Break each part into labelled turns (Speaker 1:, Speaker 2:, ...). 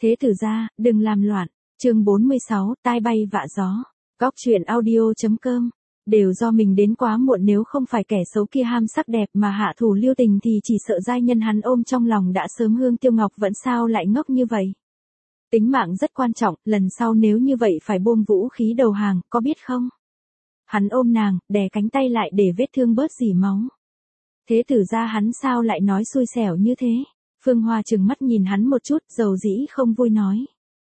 Speaker 1: Thế tử ra, đừng làm loạn. Chương 46, tai bay vạ gió. Góc truyện audio.com. Đều do mình đến quá muộn, nếu không phải kẻ xấu kia ham sắc đẹp mà hạ thủ lưu tình thì chỉ sợ giai nhân hắn ôm trong lòng đã sớm hương tiêu ngọc vẫn, sao lại ngốc như vậy. Tính mạng rất quan trọng, lần sau nếu như vậy phải buông vũ khí đầu hàng, có biết không? Hắn ôm nàng, đè cánh tay lại để vết thương bớt rỉ máu. Thế tử ra hắn sao lại nói xui xẻo như thế? Phương Hoa trừng mắt nhìn hắn một chút, dầu dĩ không vui nói.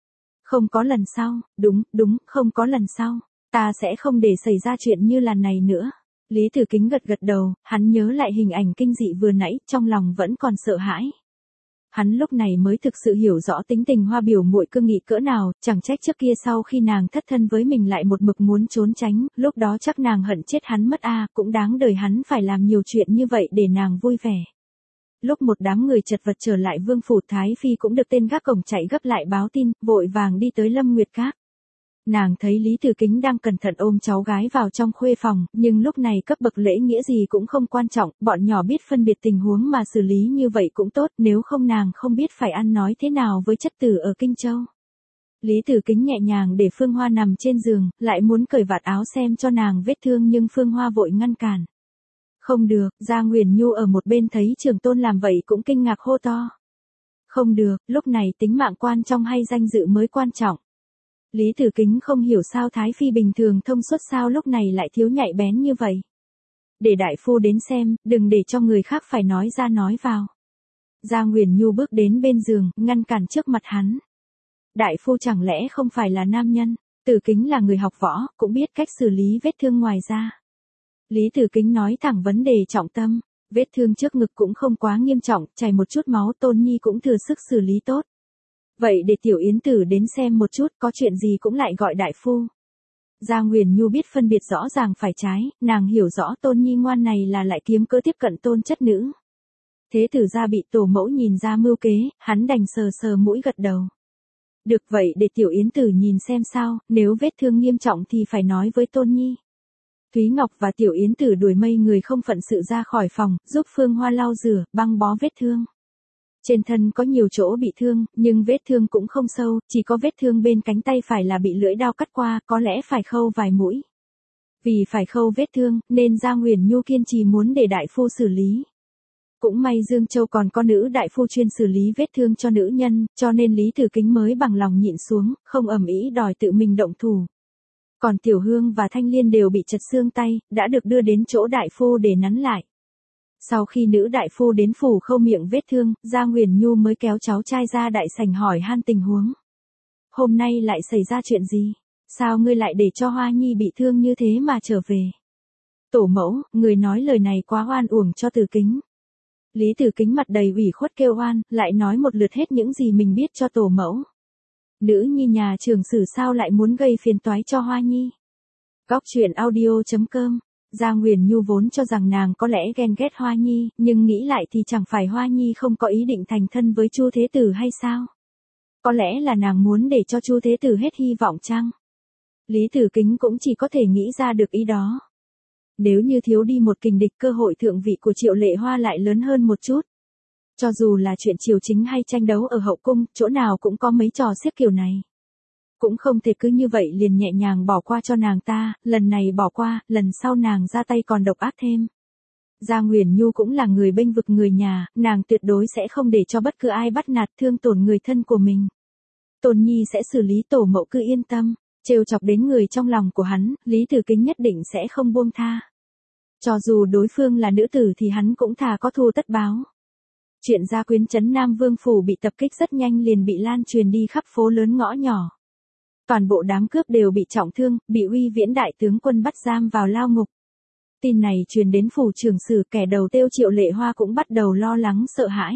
Speaker 1: Không có lần sau, đúng, không có lần sau. Ta sẽ không để xảy ra chuyện như lần này nữa. Lý Tử Kính gật gật đầu, hắn nhớ lại hình ảnh kinh dị vừa nãy, trong lòng vẫn còn sợ hãi. Hắn lúc này mới thực sự hiểu rõ tính tình Hoa biểu muội cương nghị cỡ nào, chẳng trách trước kia sau khi nàng thất thân với mình lại một mực muốn trốn tránh, lúc đó chắc nàng hận chết hắn mất cũng đáng đời hắn phải làm nhiều chuyện như vậy để nàng vui vẻ. Lúc một đám người chật vật trở lại vương phủ, Thái Phi cũng được tên gác cổng chạy gấp lại báo tin, vội vàng đi tới Lâm Nguyệt Các. Nàng thấy Lý Tử Kính đang cẩn thận ôm cháu gái vào trong khuê phòng, nhưng lúc này cấp bậc lễ nghĩa gì cũng không quan trọng, bọn nhỏ biết phân biệt tình huống mà xử lý như vậy cũng tốt, nếu không nàng không biết phải ăn nói thế nào với chất tử ở Kinh Châu. Lý Tử Kính nhẹ nhàng để Phương Hoa nằm trên giường, lại muốn cởi vạt áo xem cho nàng vết thương nhưng Phương Hoa vội ngăn cản. Không được, Gia Nguyền Nhu ở một bên thấy Trường Tôn làm vậy cũng kinh ngạc hô to. Không được, lúc này tính mạng quan trọng hay danh dự mới quan trọng. Lý Tử Kính không hiểu sao Thái Phi bình thường thông suốt sao lúc này lại thiếu nhạy bén như vậy. Để đại phu đến xem, đừng để cho người khác phải nói ra nói vào. Gia Nguyền Nhu bước đến bên giường, ngăn cản trước mặt hắn. Đại phu chẳng lẽ không phải là nam nhân? Tử Kính là người học võ, cũng biết cách xử lý vết thương ngoài da. Lý Tử Kính nói thẳng vấn đề trọng tâm. Vết thương trước ngực cũng không quá nghiêm trọng, chảy một chút máu, Tôn Nhi cũng thừa sức xử lý tốt. Vậy để Tiểu Yến Tử đến xem một chút, có chuyện gì cũng lại gọi đại phu. Gia Nguyền Nhu biết phân biệt rõ ràng phải trái, nàng hiểu rõ Tôn Nhi ngoan này là lại kiếm cớ tiếp cận Tôn chất nữ. Thế tử ra bị tổ mẫu nhìn ra mưu kế, hắn đành sờ sờ mũi gật đầu. Được vậy để Tiểu Yến Tử nhìn xem sao, nếu vết thương nghiêm trọng thì phải nói với Tôn Nhi. Thúy Ngọc và Tiểu Yến Tử đuổi mây người không phận sự ra khỏi phòng, giúp Phương Hoa lau rửa, băng bó vết thương. Trên thân có nhiều chỗ bị thương, nhưng vết thương cũng không sâu, chỉ có vết thương bên cánh tay phải là bị lưỡi dao cắt qua, có lẽ phải khâu vài mũi. Vì phải khâu vết thương, nên Gia Nguyền Nhu kiên trì muốn để đại phu xử lý. Cũng may Dương Châu còn có nữ đại phu chuyên xử lý vết thương cho nữ nhân, cho nên Lý Tử Kính mới bằng lòng nhịn xuống, không ầm ĩ đòi tự mình động thủ. Còn Tiểu Hương và Thanh Liên đều bị chật xương tay, đã được đưa đến chỗ đại phu để nắn lại. Sau khi nữ đại phu đến phủ khâu miệng vết thương, Gia Nguyền Nhu mới kéo cháu trai ra đại sảnh hỏi han tình huống. Hôm nay lại xảy ra chuyện gì? Sao ngươi lại để cho Hoa Nhi bị thương như thế mà trở về? Tổ mẫu, người nói lời này quá oan uổng cho Tử Kính. Lý Tử Kính mặt đầy ủy khuất kêu oan, lại nói một lượt hết những gì mình biết cho tổ mẫu. Nữ nhi nhà trưởng sử sao lại muốn gây phiền toái cho Hoa Nhi? Góc truyện audio.com. Gia Nguyền Nhu vốn cho rằng nàng có lẽ ghen ghét Hoa Nhi, nhưng nghĩ lại thì chẳng phải Hoa Nhi không có ý định thành thân với Chu Thế Tử hay sao? Có lẽ là nàng muốn để cho Chu Thế Tử hết hy vọng chăng? Lý Tử Kính cũng chỉ có thể nghĩ ra được ý đó. Nếu như thiếu đi một kình địch, cơ hội thượng vị của Triệu Lệ Hoa lại lớn hơn một chút. Cho dù là chuyện triều chính hay tranh đấu ở hậu cung, chỗ nào cũng có mấy trò xiếc kiểu này. Cũng không thể cứ như vậy liền nhẹ nhàng bỏ qua cho nàng ta, lần này bỏ qua, lần sau nàng ra tay còn độc ác thêm. Gia Nguyền Nhu cũng là người bênh vực người nhà, nàng tuyệt đối sẽ không để cho bất cứ ai bắt nạt thương tổn người thân của mình. Tôn Nhi sẽ xử lý, tổ mẫu cứ yên tâm. Trêu chọc đến người trong lòng của hắn, Lý Tử Kính nhất định sẽ không buông tha. Cho dù đối phương là nữ tử thì hắn cũng thà có thù tất báo. Chuyện Gia Quyến trấn Nam Vương phủ bị tập kích rất nhanh liền bị lan truyền đi khắp phố lớn ngõ nhỏ. Toàn bộ đám cướp đều bị trọng thương, bị Uy Viễn đại tướng quân bắt giam vào lao ngục. Tin này truyền đến phủ trưởng sử, kẻ đầu tiêu Triệu Lệ Hoa cũng bắt đầu lo lắng sợ hãi.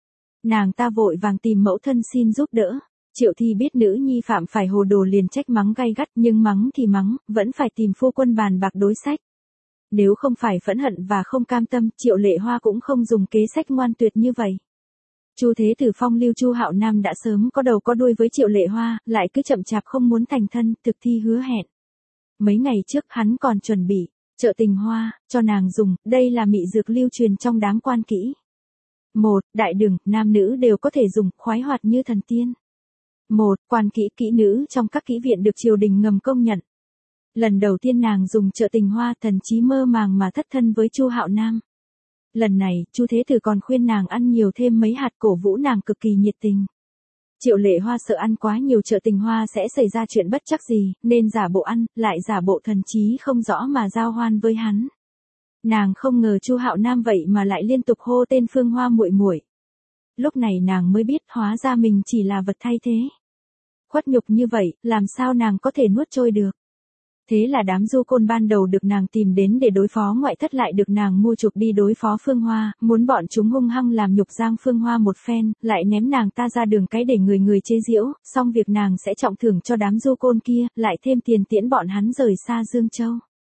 Speaker 1: Nàng ta vội vàng tìm mẫu thân xin giúp đỡ. Triệu Thi biết nữ nhi phạm phải hồ đồ liền trách mắng gay gắt, nhưng mắng thì mắng, vẫn phải tìm phu quân bàn bạc đối sách. Nếu không phải phẫn hận và không cam tâm, Triệu Lệ Hoa cũng không dùng kế sách ngoan tuyệt như vậy. Chu Thế Tử phong lưu Chu Hạo Nam đã sớm có đầu có đuôi với Triệu Lệ Hoa, lại cứ chậm chạp không muốn thành thân, thực thi hứa hẹn. Mấy ngày trước hắn còn chuẩn bị trợ tình hoa cho nàng dùng, đây là mị dược lưu truyền trong đám quan kỹ. Đại đường, nam nữ đều có thể dùng, khoái hoạt như thần tiên. Một, quan kỹ nữ trong các kỹ viện được triều đình ngầm công nhận. Lần đầu tiên nàng dùng trợ tình hoa thần trí mơ màng mà thất thân với Chu Hạo Nam. Lần này, Chu Thế Tử còn khuyên nàng ăn nhiều thêm mấy hạt, cổ vũ nàng cực kỳ nhiệt tình. Triệu Lệ Hoa sợ ăn quá nhiều trợ tình hoa sẽ xảy ra chuyện bất trắc gì, nên giả bộ ăn, lại giả bộ thần trí không rõ mà giao hoan với hắn. Nàng không ngờ Chu Hạo Nam vậy mà lại liên tục hô tên Phương Hoa muội muội. Lúc này nàng mới biết hóa ra mình chỉ là vật thay thế. Khuất nhục như vậy, làm sao nàng có thể nuốt trôi được. Thế là đám du côn ban đầu được nàng tìm đến để đối phó ngoại thất lại được nàng mua chuộc đi đối phó Phương Hoa, muốn bọn chúng hung hăng làm nhục Giang Phương Hoa một phen, lại ném nàng ta ra đường cái để người chế giễu, xong việc nàng sẽ trọng thưởng cho đám du côn kia, lại thêm tiền tiễn bọn hắn rời xa Dương Châu.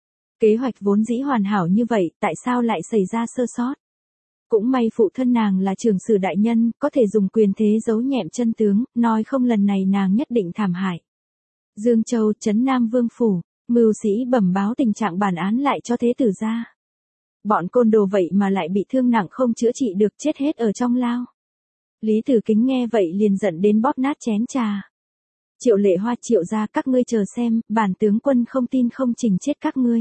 Speaker 1: Kế hoạch vốn dĩ hoàn hảo như vậy, tại sao lại xảy ra sơ sót? Cũng may phụ thân nàng là trưởng sử đại nhân, có thể dùng quyền thế giấu nhẹm chân tướng, nói không lần này nàng nhất định thảm hại. Dương Châu, trấn Nam Vương phủ, mưu sĩ bẩm báo tình trạng bản án lại cho Thế Tử ra. Bọn côn đồ vậy mà lại bị thương nặng không chữa trị được, chết hết ở trong lao. Lý Tử Kính nghe vậy liền giận đến bóp nát chén trà. Triệu Lệ Hoa, Triệu gia, các ngươi chờ xem, bản tướng quân không tin không chỉnh chết các ngươi.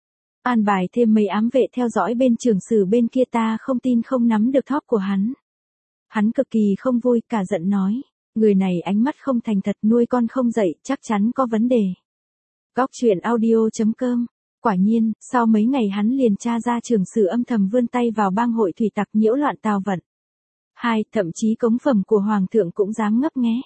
Speaker 1: An bài thêm mấy ám vệ theo dõi bên trưởng sử bên kia, ta không tin không nắm được thóp của hắn. Hắn cực kỳ không vui, cả giận nói, người này ánh mắt không thành thật, nuôi con không dậy, chắc chắn có vấn đề. Góc truyện audio.com. Quả nhiên, sau mấy ngày hắn liền tra ra trưởng sử âm thầm vươn tay vào bang hội thủy tặc nhiễu loạn Tào vận. 2. Thậm chí cống phẩm của hoàng thượng cũng dám ngấp nghé.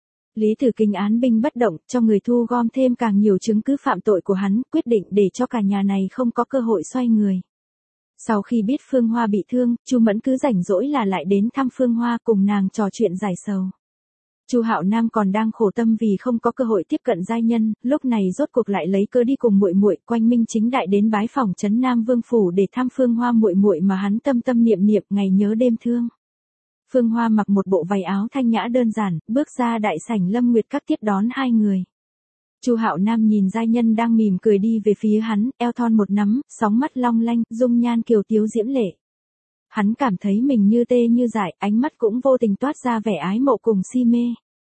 Speaker 1: Lý Tử Kính án binh bất động, cho người thu gom thêm càng nhiều chứng cứ phạm tội của hắn, quyết định để cho cả nhà này không có cơ hội xoay người. Sau khi biết Phương Hoa bị thương, Chu Mẫn cứ rảnh rỗi là lại đến thăm Phương Hoa cùng nàng trò chuyện giải sầu. Chu Hạo Nam còn đang khổ tâm vì không có cơ hội tiếp cận giai nhân, lúc này rốt cuộc lại lấy cơ đi cùng muội muội quanh minh chính đại đến bái phòng trấn Nam Vương phủ để thăm Phương Hoa muội muội mà hắn tâm tâm niệm niệm ngày nhớ đêm thương. Phương Hoa mặc một bộ váy áo thanh nhã đơn giản, bước ra đại sảnh Lâm Nguyệt Các tiếp đón hai người. Chu Hạo Nam nhìn giai nhân đang mỉm cười đi về phía hắn, eo thon một nắm, sóng mắt long lanh, dung nhan kiều tiếu diễm lệ. Hắn cảm thấy mình như tê như dại, ánh mắt cũng vô tình toát ra vẻ ái mộ cùng si mê.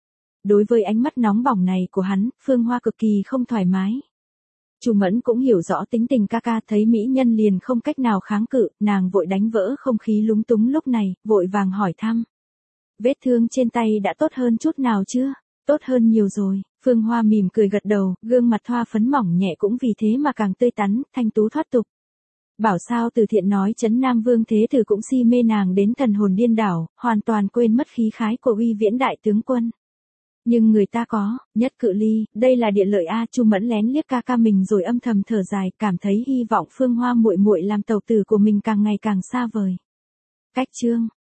Speaker 1: Đối với ánh mắt nóng bỏng này của hắn, Phương Hoa cực kỳ không thoải mái. Chu Mẫn cũng hiểu rõ tính tình ca ca, thấy mỹ nhân liền không cách nào kháng cự, nàng vội đánh vỡ không khí lúng túng lúc này, vội vàng hỏi thăm. Vết thương trên tay đã tốt hơn chút nào chưa? Tốt hơn nhiều rồi. Phương Hoa mỉm cười gật đầu, gương mặt thoa phấn mỏng nhẹ cũng vì thế mà càng tươi tắn, thanh tú thoát tục. Bảo sao Từ Thiện nói trấn Nam Vương Thế Tử cũng si mê nàng đến thần hồn điên đảo, hoàn toàn quên mất khí khái của uy viễn đại tướng quân. Nhưng người ta có, nhất cự ly, đây là địa lợi a. Chu Mẫn lén liếc ca ca mình rồi âm thầm thở dài, cảm thấy hy vọng Phương Hoa muội muội làm tàu tử của mình càng ngày càng xa vời. Cách chương